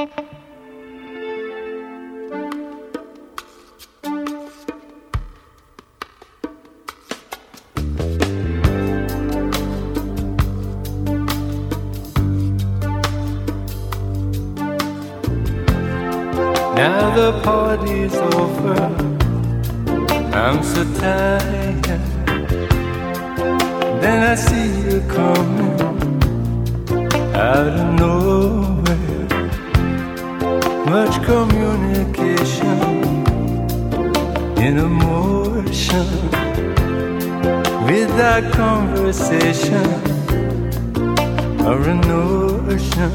Now the party's over, I'm so tired. Then I see you coming out of nowhere. Much communication in emotion, without conversation or a notion.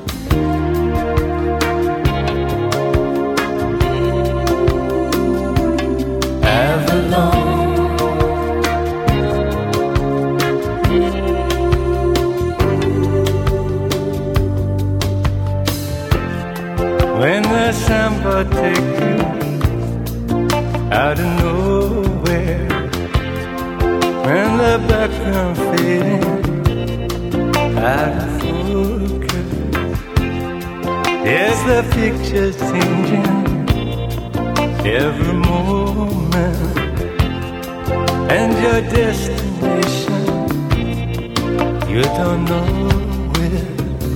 When the samba take you out of nowhere, when the background fading out of focus, yes, the picture's changing every moment, and your destination you don't know where.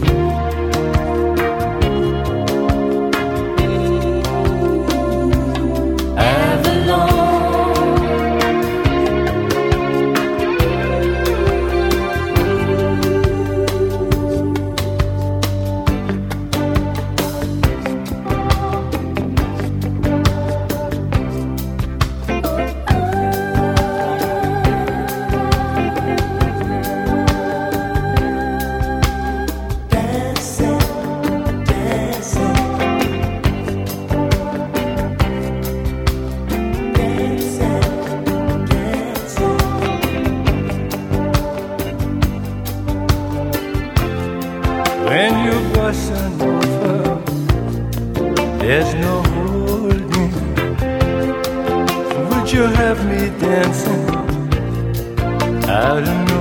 When you bust over, there's no holding. Would you have me dancing out of nowhere?